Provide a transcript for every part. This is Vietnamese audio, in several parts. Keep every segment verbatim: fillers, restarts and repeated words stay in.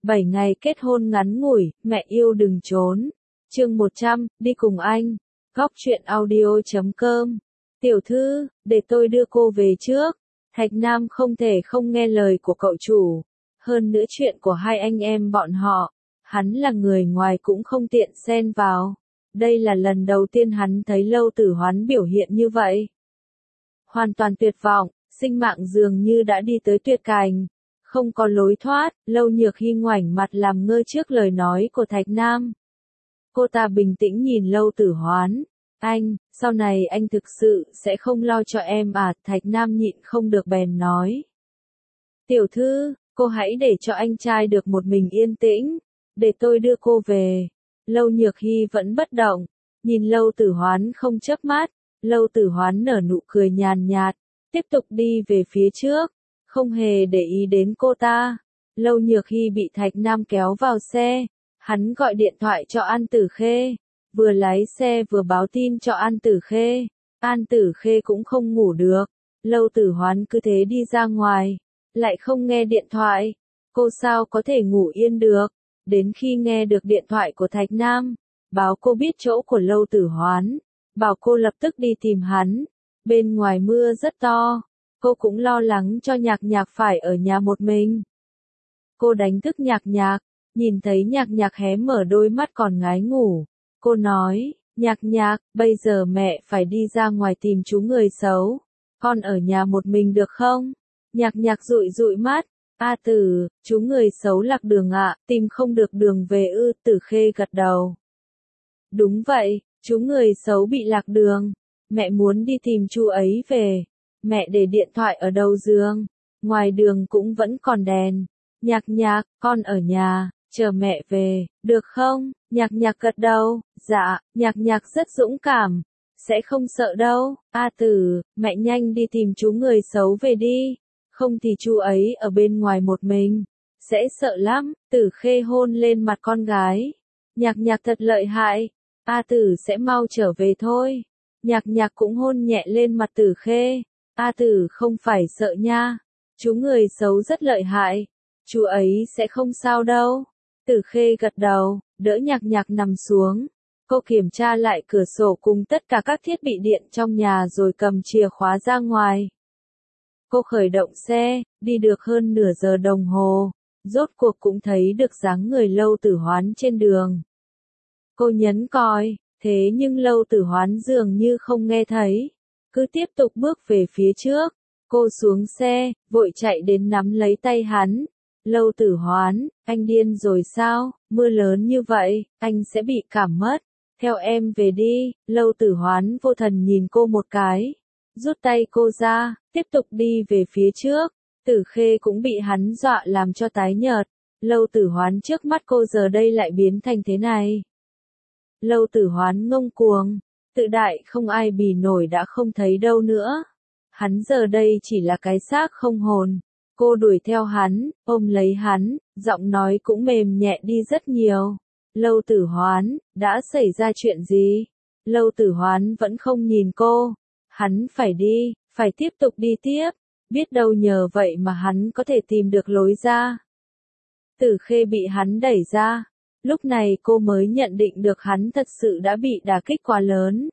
bảy ngày kết hôn ngắn ngủi, mẹ yêu đừng trốn. Chương một trăm, đi cùng anh. Góc truyện audio chấm com. Tiểu thư, để tôi đưa cô về trước. Thạch Nam không thể không nghe lời của cậu chủ. Hơn nữa chuyện của hai anh em bọn họ, hắn là người ngoài cũng không tiện xen vào. Đây là lần đầu tiên hắn thấy Lâu Tử Hoán biểu hiện như vậy. Hoàn toàn tuyệt vọng, sinh mạng dường như đã đi tới tuyệt cảnh. Không có lối thoát, Lâu Nhược Hy ngoảnh mặt làm ngơ trước lời nói của Thạch Nam. Cô ta bình tĩnh nhìn Lâu Tử Hoán. Anh, sau này anh thực sự sẽ không lo cho em à? Thạch Nam nhịn không được bèn nói. Tiểu thư, cô hãy để cho anh trai được một mình yên tĩnh, để tôi đưa cô về. Lâu Nhược Hy vẫn bất động, nhìn Lâu Tử Hoán không chớp mắt. Lâu Tử Hoán nở nụ cười nhàn nhạt, tiếp tục đi về phía trước, không hề để ý đến cô ta. Lâu Nhược Hy bị Thạch Nam kéo vào xe, hắn gọi điện thoại cho An Tử Khê, vừa lái xe vừa báo tin cho An Tử Khê. An Tử Khê cũng không ngủ được, Lâu Tử Hoán cứ thế đi ra ngoài, lại không nghe điện thoại, cô sao có thể ngủ yên được. Đến khi nghe được điện thoại của Thạch Nam, báo cô biết chỗ của Lâu Tử Hoán, bảo cô lập tức đi tìm hắn. Bên ngoài mưa rất to, cô cũng lo lắng cho Nhạc Nhạc phải ở nhà một mình. Cô đánh thức Nhạc Nhạc, nhìn thấy Nhạc Nhạc hé mở đôi mắt còn ngái ngủ. Cô nói, Nhạc Nhạc, bây giờ mẹ phải đi ra ngoài tìm chú người xấu, con ở nhà một mình được không? Nhạc Nhạc dụi dụi mắt. A Tử, chú người xấu lạc đường ạ, tìm không được đường về ư? Tử Khê gật đầu. Đúng vậy, chú người xấu bị lạc đường, mẹ muốn đi tìm chú ấy về. Mẹ để điện thoại ở đầu giường, ngoài đường cũng vẫn còn đèn. Nhạc Nhạc, con ở nhà, chờ mẹ về, được không? Nhạc Nhạc gật đầu, dạ. Nhạc Nhạc rất dũng cảm, sẽ không sợ đâu. A Tử, mẹ nhanh đi tìm chú người xấu về đi, không thì chú ấy ở bên ngoài một mình, sẽ sợ lắm. Tử Khê hôn lên mặt con gái. Nhạc Nhạc thật lợi hại, A Tử sẽ mau trở về thôi. Nhạc Nhạc cũng hôn nhẹ lên mặt Tử Khê. A Tử không phải sợ nha, chú người xấu rất lợi hại, chú ấy sẽ không sao đâu. Tử Khê gật đầu, đỡ Nhạc Nhạc nằm xuống. Cô kiểm tra lại cửa sổ cùng tất cả các thiết bị điện trong nhà rồi cầm chìa khóa ra ngoài. Cô khởi động xe, đi được hơn nửa giờ đồng hồ, rốt cuộc cũng thấy được dáng người Lâu Tử Hoán trên đường. Cô nhấn còi, thế nhưng Lâu Tử Hoán dường như không nghe thấy, cứ tiếp tục bước về phía trước. Cô xuống xe, vội chạy đến nắm lấy tay hắn. Lâu Tử Hoán, anh điên rồi sao? Mưa lớn như vậy, anh sẽ bị cảm mất. Theo em về đi. Lâu Tử Hoán vô thần nhìn cô một cái, rút tay cô ra, tiếp tục đi về phía trước. Tử Khê cũng bị hắn dọa làm cho tái nhợt. Lâu Tử Hoán trước mắt cô giờ đây lại biến thành thế này. Lâu Tử Hoán ngông cuồng, tự đại không ai bì nổi đã không thấy đâu nữa. Hắn giờ đây chỉ là cái xác không hồn. Cô đuổi theo hắn, ôm lấy hắn, giọng nói cũng mềm nhẹ đi rất nhiều. Lâu Tử Hoán, đã xảy ra chuyện gì? Lâu Tử Hoán vẫn không nhìn cô. Hắn phải đi, phải tiếp tục đi tiếp, biết đâu nhờ vậy mà hắn có thể tìm được lối ra. Tử Khê bị hắn đẩy ra, lúc này cô mới nhận định được hắn thật sự đã bị đả kích quá lớn.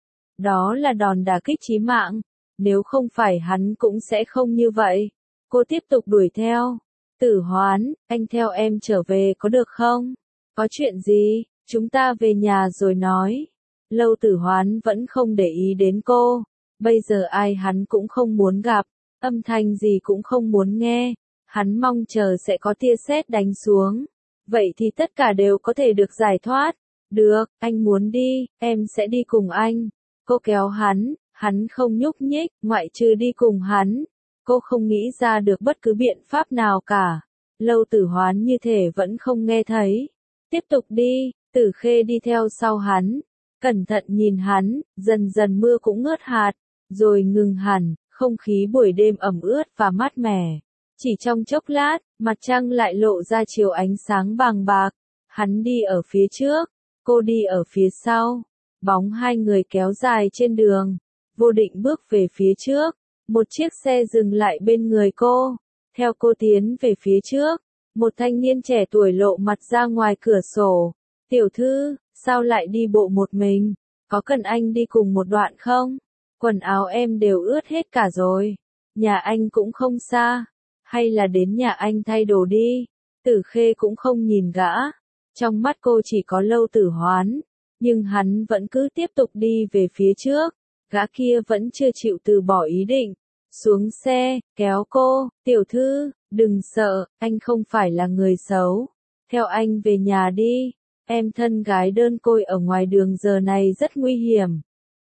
Đó là đòn đả kích chí mạng, nếu không phải hắn cũng sẽ không như vậy. Cô tiếp tục đuổi theo. Tử Hoán, anh theo em trở về có được không? Có chuyện gì? Chúng ta về nhà rồi nói. Lâu Tử Hoán vẫn không để ý đến cô. Bây giờ ai hắn cũng không muốn gặp, âm thanh gì cũng không muốn nghe. Hắn mong chờ sẽ có tia sét đánh xuống. Vậy thì tất cả đều có thể được giải thoát. Được, anh muốn đi, em sẽ đi cùng anh. Cô kéo hắn, hắn không nhúc nhích, ngoại trừ đi cùng hắn. Cô không nghĩ ra được bất cứ biện pháp nào cả. Lâu Tử Hoán như thể vẫn không nghe thấy. Tiếp tục đi. Tử Khê đi theo sau hắn, cẩn thận nhìn hắn. Dần dần mưa cũng ngớt hạt, rồi ngừng hẳn. Không khí buổi đêm ẩm ướt và mát mẻ. Chỉ trong chốc lát, mặt trăng lại lộ ra chiều ánh sáng bàng bạc. Hắn đi ở phía trước, cô đi ở phía sau. Bóng hai người kéo dài trên đường. Vô Định bước về phía trước. Một chiếc xe dừng lại bên người cô. Theo cô tiến về phía trước, Một thanh niên trẻ tuổi lộ mặt ra ngoài cửa sổ. Tiểu thư, sao lại đi bộ một mình? Có cần anh đi cùng một đoạn không? Quần áo em đều ướt hết cả rồi. Nhà anh cũng không xa. Hay là đến nhà anh thay đồ đi? Tử Khê cũng không nhìn gã. Trong mắt cô chỉ có Lâu Tử Hoán. Nhưng hắn vẫn cứ tiếp tục đi về phía trước. Gã kia vẫn chưa chịu từ bỏ ý định. Xuống xe, kéo cô, tiểu thư, đừng sợ, anh không phải là người xấu. Theo anh về nhà đi, em thân gái đơn côi ở ngoài đường giờ này rất nguy hiểm.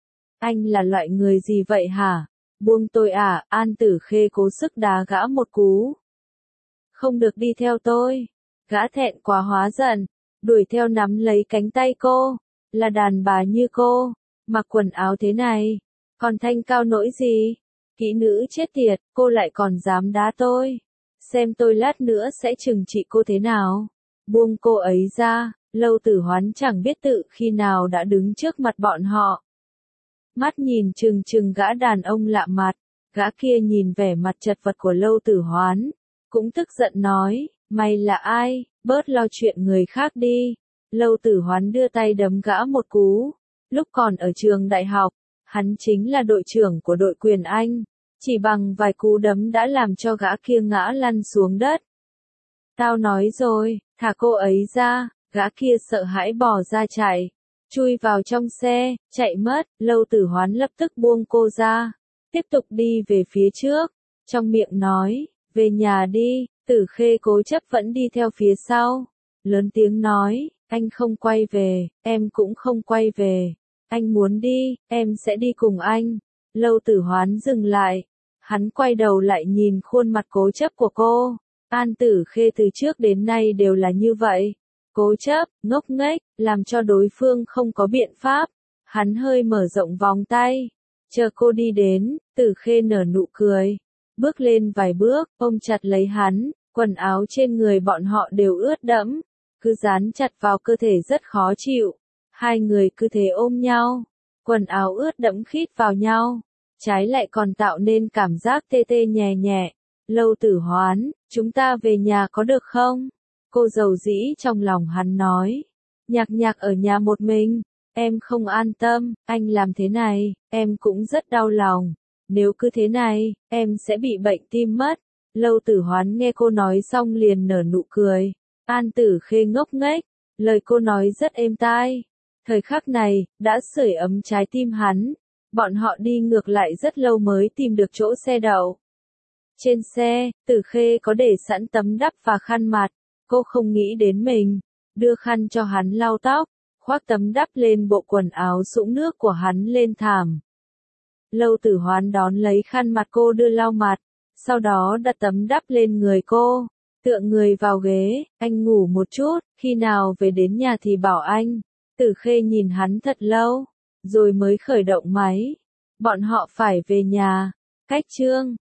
Anh là loại người gì vậy hả? Buông tôi à, An Tử Khê cố sức đá gã một cú. Không được đi theo tôi. Gã thẹn quá hóa giận, đuổi theo nắm lấy cánh tay cô. Là đàn bà như cô, mặc quần áo thế này, còn thanh cao nỗi gì? Kỹ nữ chết tiệt, cô lại còn dám đá tôi. Xem tôi lát nữa sẽ trừng trị cô thế nào. Buông cô ấy ra, Lâu Tử Hoán chẳng biết tự khi nào đã đứng trước mặt bọn họ. Mắt nhìn chừng chừng gã đàn ông lạ mặt, gã kia nhìn vẻ mặt chật vật của Lâu Tử Hoán, cũng tức giận nói, mày là ai, bớt lo chuyện người khác đi. Lâu Tử Hoán đưa tay đấm gã một cú. Lúc còn ở trường đại học, hắn chính là đội trưởng của đội quyền Anh. Chỉ bằng vài cú đấm đã làm cho gã kia ngã lăn xuống đất. Tao nói rồi, thả cô ấy ra, gã kia sợ hãi bỏ ra chạy. Chui vào trong xe, chạy mất, Lâu Tử Hoán lập tức buông cô ra. Tiếp tục đi về phía trước, trong miệng nói, về nhà đi, Tử Khê cố chấp vẫn đi theo phía sau. Lớn tiếng nói, anh không quay về, em cũng không quay về. Anh muốn đi, em sẽ đi cùng anh. Lâu Tử Hoán dừng lại. Hắn quay đầu lại nhìn khuôn mặt cố chấp của cô. An Tử Khê từ trước đến nay đều là như vậy. Cố chấp, ngốc nghếch, làm cho đối phương không có biện pháp. Hắn hơi mở rộng vòng tay. Chờ cô đi đến, Tử Khê nở nụ cười. Bước lên vài bước, ôm chặt lấy hắn. Quần áo trên người bọn họ đều ướt đẫm. Cứ dán chặt vào cơ thể rất khó chịu. Hai người cứ thế ôm nhau. Quần áo ướt đẫm khít vào nhau. Trái lại còn tạo nên cảm giác tê tê nhẹ nhẹ. Lâu Tử Hoán, chúng ta về nhà có được không? Cô dầu dĩ trong lòng hắn nói. Nhạc Nhạc ở nhà một mình, em không an tâm, anh làm thế này, em cũng rất đau lòng. Nếu cứ thế này, em sẽ bị bệnh tim mất. Lâu Tử Hoán nghe cô nói xong liền nở nụ cười. An Tử Khê ngốc nghếch, lời cô nói rất êm tai. Thời khắc này, đã sưởi ấm trái tim hắn. Bọn họ đi ngược lại rất lâu mới tìm được chỗ xe đậu. Trên xe, Tử Khê có để sẵn tấm đắp và khăn mặt. Cô không nghĩ đến mình. Đưa khăn cho hắn lau tóc. Khoác tấm đắp lên bộ quần áo sũng nước của hắn lên thảm. Lâu Tử Hoán đón lấy khăn mặt cô đưa lau mặt. Sau đó đặt tấm đắp lên người cô. Tựa người vào ghế, anh ngủ một chút, khi nào về đến nhà thì bảo anh. Tử Khê nhìn hắn thật lâu, rồi mới khởi động máy. Bọn họ phải về nhà. Cách chương